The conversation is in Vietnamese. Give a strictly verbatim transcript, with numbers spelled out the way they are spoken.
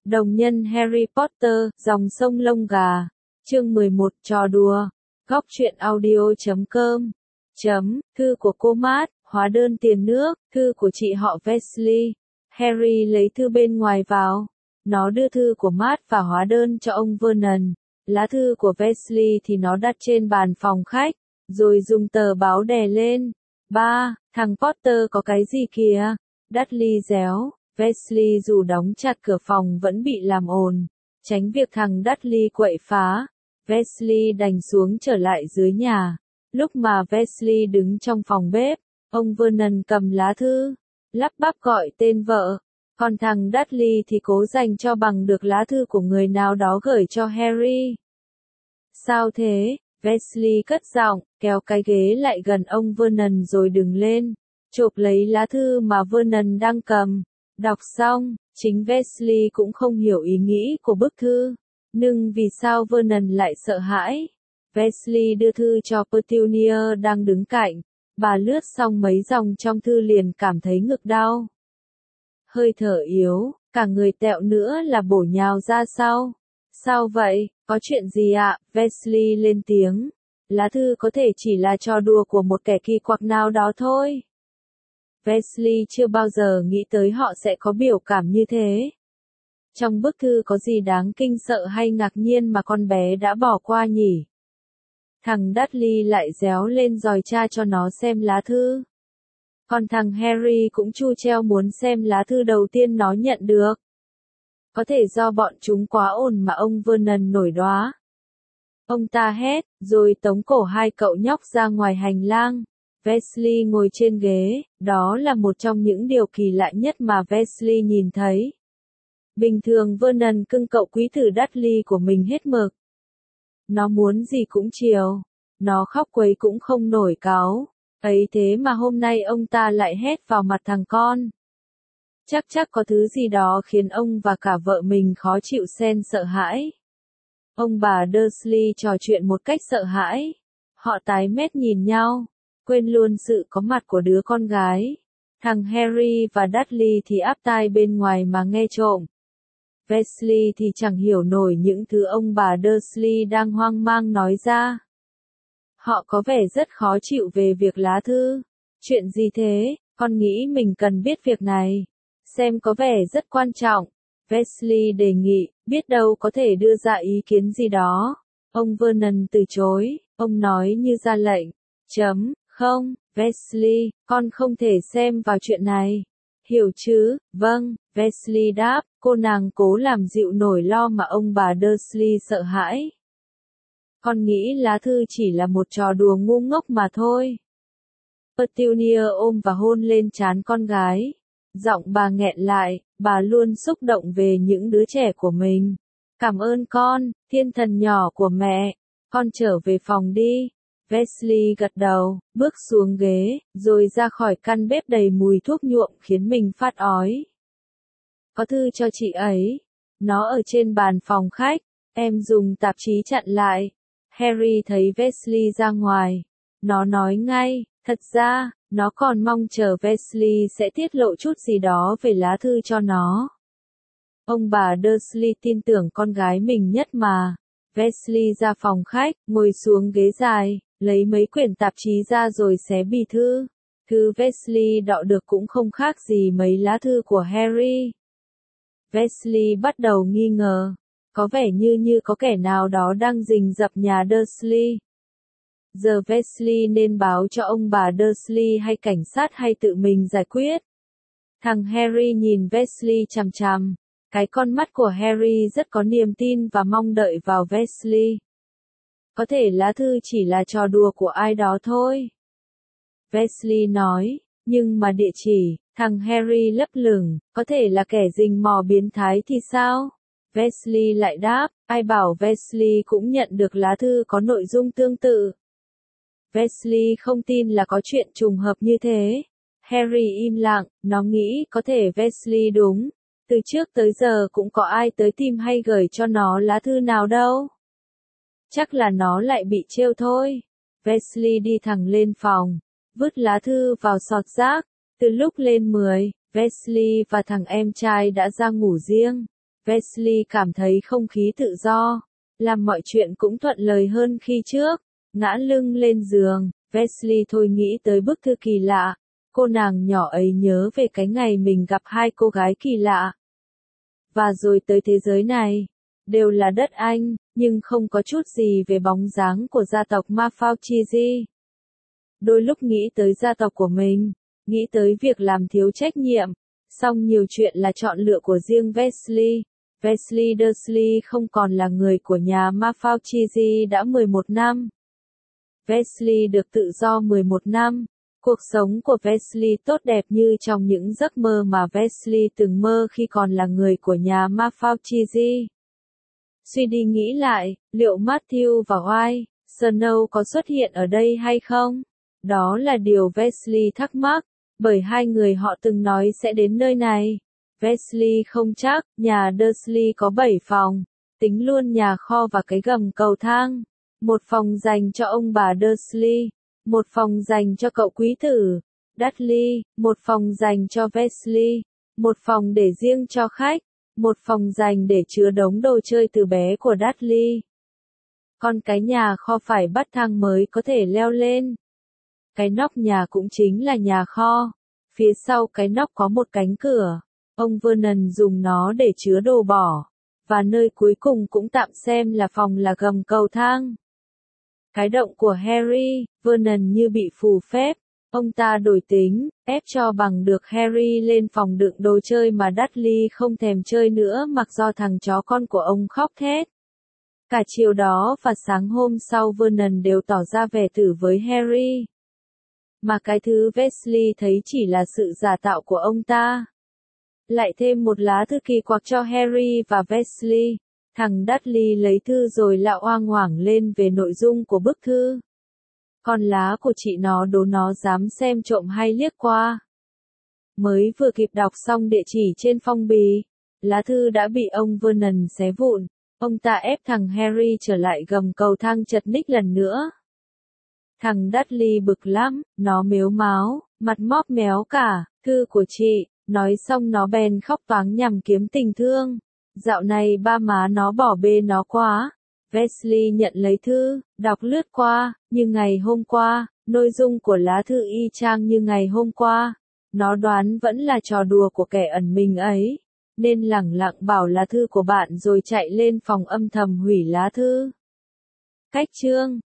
Đồng nhân Harry Potter, dòng sông lông gà. Chương mười một, trò đùa. Góc truyện audio chấm com. Chấm, thư của cô Mát, hóa đơn tiền nước, thư của chị họ Weasley. Harry lấy thư bên ngoài vào. Nó đưa thư của Mát và hóa đơn cho ông Vernon. Lá thư của Weasley thì nó đặt trên bàn phòng khách, rồi dùng tờ báo đè lên. Ba, thằng Potter có cái gì kìa? Dudley réo. Weasley dù đóng chặt cửa phòng vẫn bị làm ồn, tránh việc thằng Dudley quậy phá. Weasley đành xuống trở lại dưới nhà. Lúc mà Weasley đứng trong phòng bếp, ông Vernon cầm lá thư, lắp bắp gọi tên vợ. Còn thằng Dudley thì cố dành cho bằng được lá thư của người nào đó gửi cho Harry. Sao thế? Weasley cất giọng, kéo cái ghế lại gần ông Vernon rồi đứng lên, chộp lấy lá thư mà Vernon đang cầm. Đọc xong, chính Weasley cũng không hiểu ý nghĩ của bức thư. Nhưng vì sao Vernon lại sợ hãi? Weasley đưa thư cho Petunia đang đứng cạnh. Bà lướt xong mấy dòng trong thư liền cảm thấy ngực đau. Hơi thở yếu, cả người tẹo nữa là bổ nhào ra sau. Sao vậy? Có chuyện gì ạ? Weasley lên tiếng. Lá thư có thể chỉ là trò đùa của một kẻ kỳ quặc nào đó thôi. Weasley chưa bao giờ nghĩ tới họ sẽ có biểu cảm như thế. Trong bức thư có gì đáng kinh sợ hay ngạc nhiên mà con bé đã bỏ qua nhỉ? Thằng Dudley lại réo lên đòi cha cho nó xem lá thư. Còn thằng Harry cũng chu treo muốn xem lá thư đầu tiên nó nhận được. Có thể do bọn chúng quá ồn mà ông Vernon nổi đoá. Ông ta hét, rồi tống cổ hai cậu nhóc ra ngoài hành lang. Weasley ngồi trên ghế, đó là một trong những điều kỳ lạ nhất mà Weasley nhìn thấy. Bình thường Vernon cưng cậu quý tử Dudley của mình hết mực. Nó muốn gì cũng chiều, nó khóc quấy cũng không nổi cáu. Ấy thế mà hôm nay ông ta lại hét vào mặt thằng con. Chắc chắc có thứ gì đó khiến ông và cả vợ mình khó chịu xen sợ hãi. Ông bà Dursley trò chuyện một cách sợ hãi. Họ tái mét nhìn nhau, quên luôn sự có mặt của đứa con gái. Thằng Harry và Dudley thì áp tai bên ngoài mà nghe trộm. Weasley thì chẳng hiểu nổi những thứ ông bà Dursley đang hoang mang nói ra. Họ có vẻ rất khó chịu về việc lá thư. Chuyện gì thế? Con nghĩ mình cần biết việc này. Xem có vẻ rất quan trọng. Weasley đề nghị, biết đâu có thể đưa ra ý kiến gì đó. Ông Vernon từ chối, ông nói như ra lệnh. Chấm, không, Weasley, con không thể xem vào chuyện này. Hiểu chứ? Vâng, Weasley đáp, cô nàng cố làm dịu nỗi lo mà ông bà Dursley sợ hãi. Con nghĩ lá thư chỉ là một trò đùa ngu ngốc mà thôi. Petunia ôm và hôn lên trán con gái. Giọng bà nghẹn lại, bà luôn xúc động về những đứa trẻ của mình. Cảm ơn con, thiên thần nhỏ của mẹ. Con trở về phòng đi. Weasley gật đầu, bước xuống ghế, rồi ra khỏi căn bếp đầy mùi thuốc nhuộm khiến mình phát ói. Có thư cho chị ấy. Nó ở trên bàn phòng khách. Em dùng tạp chí chặn lại. Harry thấy Weasley ra ngoài. Nó nói ngay, thật ra, nó còn mong chờ Weasley sẽ tiết lộ chút gì đó về lá thư cho nó. Ông bà Dursley tin tưởng con gái mình nhất mà. Weasley ra phòng khách, ngồi xuống ghế dài, lấy mấy quyển tạp chí ra rồi xé bì thư. Thư Weasley đọ được cũng không khác gì mấy lá thư của Harry. Weasley bắt đầu nghi ngờ. Có vẻ như như có kẻ nào đó đang rình rập nhà Dursley. Giờ Weasley nên báo cho ông bà Dursley hay cảnh sát hay tự mình giải quyết. Thằng Harry nhìn Weasley chằm chằm. Cái con mắt của Harry rất có niềm tin và mong đợi vào Weasley. Có thể lá thư chỉ là trò đùa của ai đó thôi. Weasley nói, nhưng mà địa chỉ, thằng Harry lấp lửng, có thể là kẻ rình mò biến thái thì sao? Weasley lại đáp, ai bảo Weasley cũng nhận được lá thư có nội dung tương tự. Weasley không tin là có chuyện trùng hợp như thế. Harry im lặng, nó nghĩ có thể Weasley đúng. Từ trước tới giờ cũng có ai tới tìm hay gửi cho nó lá thư nào đâu. Chắc là nó lại bị trêu thôi. Weasley đi thẳng lên phòng, vứt lá thư vào sọt rác. Từ lúc lên mười, Weasley và thằng em trai đã ra ngủ riêng. Wesley cảm thấy không khí tự do, làm mọi chuyện cũng thuận lời hơn khi trước. Ngã lưng lên giường, Wesley thôi nghĩ tới bức thư kỳ lạ. Cô nàng nhỏ ấy nhớ về cái ngày mình gặp hai cô gái kỳ lạ. Và rồi tới thế giới này, đều là đất Anh, nhưng không có chút gì về bóng dáng của gia tộc Mafalchisi. Đôi lúc nghĩ tới gia tộc của mình, nghĩ tới việc làm thiếu trách nhiệm, song nhiều chuyện là chọn lựa của riêng Wesley. Wesley Dursley không còn là người của nhà Mafalchisi đã mười một năm. Wesley được tự do mười một năm. Cuộc sống của Wesley tốt đẹp như trong những giấc mơ mà Wesley từng mơ khi còn là người của nhà Mafalchisi. Suy đi nghĩ lại, liệu Matthew và White, Snow có xuất hiện ở đây hay không? Đó là điều Wesley thắc mắc, bởi hai người họ từng nói sẽ đến nơi này. Wesley không chắc, nhà Dursley có bảy phòng, tính luôn nhà kho và cái gầm cầu thang. Một phòng dành cho ông bà Dursley, một phòng dành cho cậu quý tử, Dudley, một phòng dành cho Wesley, một phòng để riêng cho khách, một phòng dành để chứa đống đồ chơi từ bé của Dudley. Còn cái nhà kho phải bắt thang mới có thể leo lên. Cái nóc nhà cũng chính là nhà kho. Phía sau cái nóc có một cánh cửa. Ông Vernon dùng nó để chứa đồ bỏ. Và nơi cuối cùng cũng tạm xem là phòng là gầm cầu thang. Cái động của Harry, Vernon như bị phù phép. Ông ta đổi tính, ép cho bằng được Harry lên phòng đựng đồ chơi mà Dudley không thèm chơi nữa mặc do thằng chó con của ông khóc thét. Cả chiều đó và sáng hôm sau Vernon đều tỏ ra vẻ thử với Harry. Mà cái thứ Wesley thấy chỉ là sự giả tạo của ông ta. Lại thêm một lá thư kỳ quặc cho Harry và Wesley. Thằng Dudley lấy thư rồi lạo oang oảng lên về nội dung của bức thư. Con lá của chị nó đố nó dám xem trộm hay liếc qua. Mới vừa kịp đọc xong địa chỉ trên phong bì, lá thư đã bị ông Vernon xé vụn. Ông ta ép thằng Harry trở lại gầm cầu thang chật ních lần nữa. Thằng Dudley bực lắm, nó mếu máo, mặt móp méo cả, thư của chị, nói xong nó bèn khóc toáng nhằm kiếm tình thương. Dạo này ba má nó bỏ bê nó quá. Wesley nhận lấy thư, đọc lướt qua, như ngày hôm qua, nội dung của lá thư y chang như ngày hôm qua. Nó đoán vẫn là trò đùa của kẻ ẩn mình ấy, nên lẳng lặng bảo là thư của bạn rồi chạy lên phòng âm thầm hủy lá thư. Cách chương